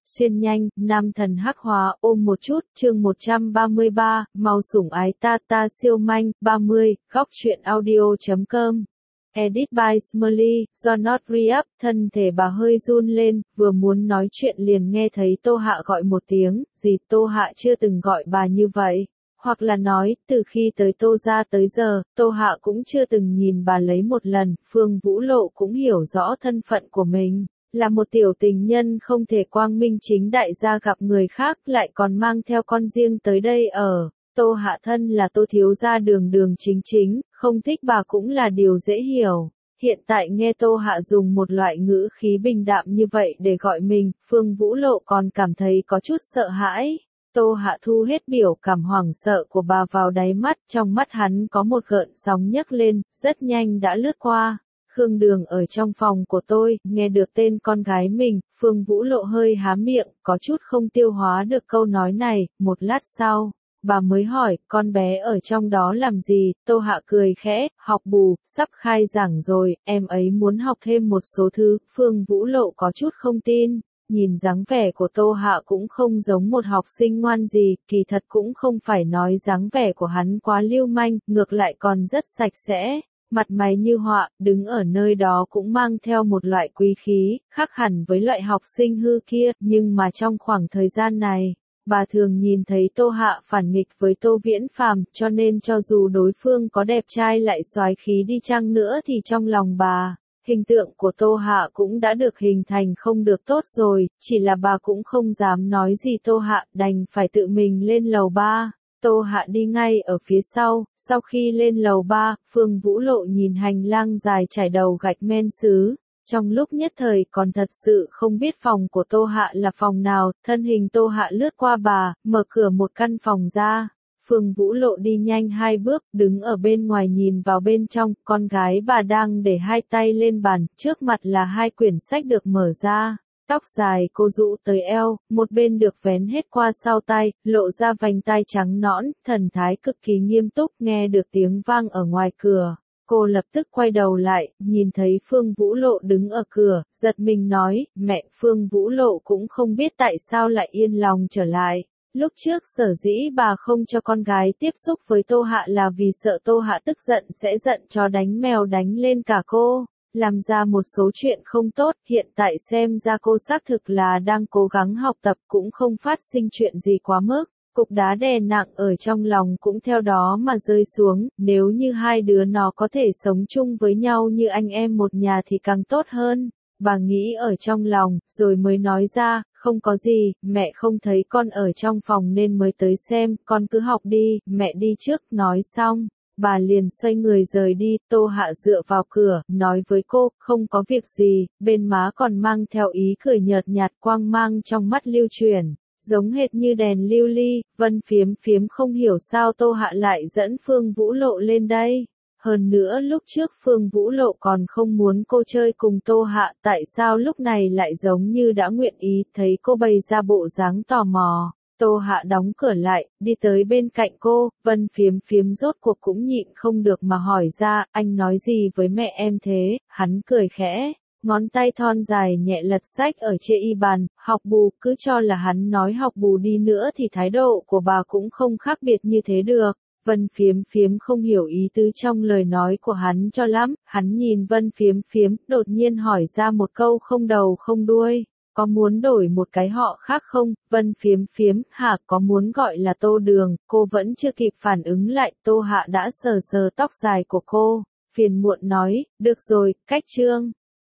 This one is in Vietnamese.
Xuyên nhanh, nam thần hắc hóa, ôm một chút, chương 133, mau sủng ái ta ta siêu manh, 30, góc truyện audio.com. Edit by Smiley, do not re-up, thân thể bà hơi run lên, vừa muốn nói chuyện liền nghe thấy Tô Hạ gọi một tiếng, gì Tô Hạ chưa từng gọi bà như vậy. Hoặc là nói, từ khi tới Tô gia tới giờ, Tô Hạ cũng chưa từng nhìn bà lấy một lần, Phương Vũ Lộ cũng hiểu rõ thân phận của mình. Là một tiểu tình nhân không thể quang minh chính đại gia gặp người khác lại còn mang theo con riêng tới đây ở. Tô Hạ thân là Tô thiếu gia đường đường chính chính, không thích bà cũng là điều dễ hiểu. Hiện tại nghe Tô Hạ dùng một loại ngữ khí bình đạm như vậy để gọi mình, Phương Vũ Lộ còn cảm thấy có chút sợ hãi. Tô Hạ thu hết biểu cảm hoảng sợ của bà vào đáy mắt, trong mắt hắn có một gợn sóng nhấc lên, rất nhanh đã lướt qua. Khương Đường ở trong phòng của tôi, nghe được tên con gái mình, Phương Vũ Lộ hơi há miệng, có chút không tiêu hóa được câu nói này, một lát sau, bà mới hỏi, con bé ở trong đó làm gì, Tô Hạ cười khẽ, học bù, sắp khai giảng rồi, em ấy muốn học thêm một số thứ, Phương Vũ Lộ có chút không tin. Nhìn dáng vẻ của Tô Hạ cũng không giống một học sinh ngoan gì, kỳ thật cũng không phải nói dáng vẻ của hắn quá lưu manh, ngược lại còn rất sạch sẽ. Mặt mày như họa, đứng ở nơi đó cũng mang theo một loại quý khí, khác hẳn với loại học sinh hư kia, nhưng mà trong khoảng thời gian này, bà thường nhìn thấy Tô Hạ phản nghịch với Tô Viễn Phàm, cho nên cho dù đối phương có đẹp trai lại soái khí đi chăng nữa thì trong lòng bà, hình tượng của Tô Hạ cũng đã được hình thành không được tốt rồi, chỉ là bà cũng không dám nói gì Tô Hạ, đành phải tự mình lên lầu 3. Tô Hạ đi ngay ở phía sau khi lên lầu 3, Phương Vũ Lộ nhìn hành lang dài trải đầu gạch men sứ, trong lúc nhất thời còn thật sự không biết phòng của Tô Hạ là phòng nào, thân hình Tô Hạ lướt qua bà, mở cửa một căn phòng ra. Phương Vũ Lộ đi nhanh 2 bước, đứng ở bên ngoài nhìn vào bên trong, con gái bà đang để 2 tay lên bàn, trước mặt là 2 quyển sách được mở ra. Tóc dài cô rũ tới eo, một bên được vén hết qua sau tay, lộ ra vành tai trắng nõn, thần thái cực kỳ nghiêm túc, nghe được tiếng vang ở ngoài cửa. Cô lập tức quay đầu lại, nhìn thấy Phương Vũ Lộ đứng ở cửa, giật mình nói, mẹ. Phương Vũ Lộ cũng không biết tại sao lại yên lòng trở lại. Lúc trước sở dĩ bà không cho con gái tiếp xúc với Tô Hạ là vì sợ Tô Hạ tức giận sẽ giận chó đánh mèo đánh lên cả cô. Làm ra một số chuyện không tốt, hiện tại xem ra cô xác thực là đang cố gắng học tập cũng không phát sinh chuyện gì quá mức. Cục đá đè nặng ở trong lòng cũng theo đó mà rơi xuống, nếu như hai đứa nó có thể sống chung với nhau như anh em một nhà thì càng tốt hơn. Bà nghĩ ở trong lòng, rồi mới nói ra, không có gì, mẹ không thấy con ở trong phòng nên mới tới xem, con cứ học đi, mẹ đi trước, nói xong. Bà liền xoay người rời đi, Tô Hạ dựa vào cửa, nói với cô, không có việc gì, bên má còn mang theo ý cười nhợt nhạt quang mang trong mắt lưu chuyển, giống hệt như đèn lưu ly, Vân Phiếm Phiếm không hiểu sao Tô Hạ lại dẫn Phương Vũ Lộ lên đây. Hơn nữa lúc trước Phương Vũ Lộ còn không muốn cô chơi cùng Tô Hạ, tại sao lúc này lại giống như đã nguyện ý, thấy cô bày ra bộ dáng tò mò. Tô Hạ đóng cửa lại, đi tới bên cạnh cô, Vân Phiếm Phiếm rốt cuộc cũng nhịn không được mà hỏi ra, anh nói gì với mẹ em thế, hắn cười khẽ, ngón tay thon dài nhẹ lật sách ở trên y bàn, học bù, cứ cho là hắn nói học bù đi nữa thì thái độ của bà cũng không khác biệt như thế được. Vân Phiếm Phiếm không hiểu ý tứ trong lời nói của hắn cho lắm, hắn nhìn Vân Phiếm Phiếm, đột nhiên hỏi ra một câu không đầu không đuôi. Có muốn đổi một cái họ khác không? Vân Phiếm Phiếm, hả, có muốn gọi là Tô Đường? Cô vẫn chưa kịp phản ứng lại, Tô Hạ đã sờ sờ tóc dài của cô, phiền muộn nói, được rồi, cách chương.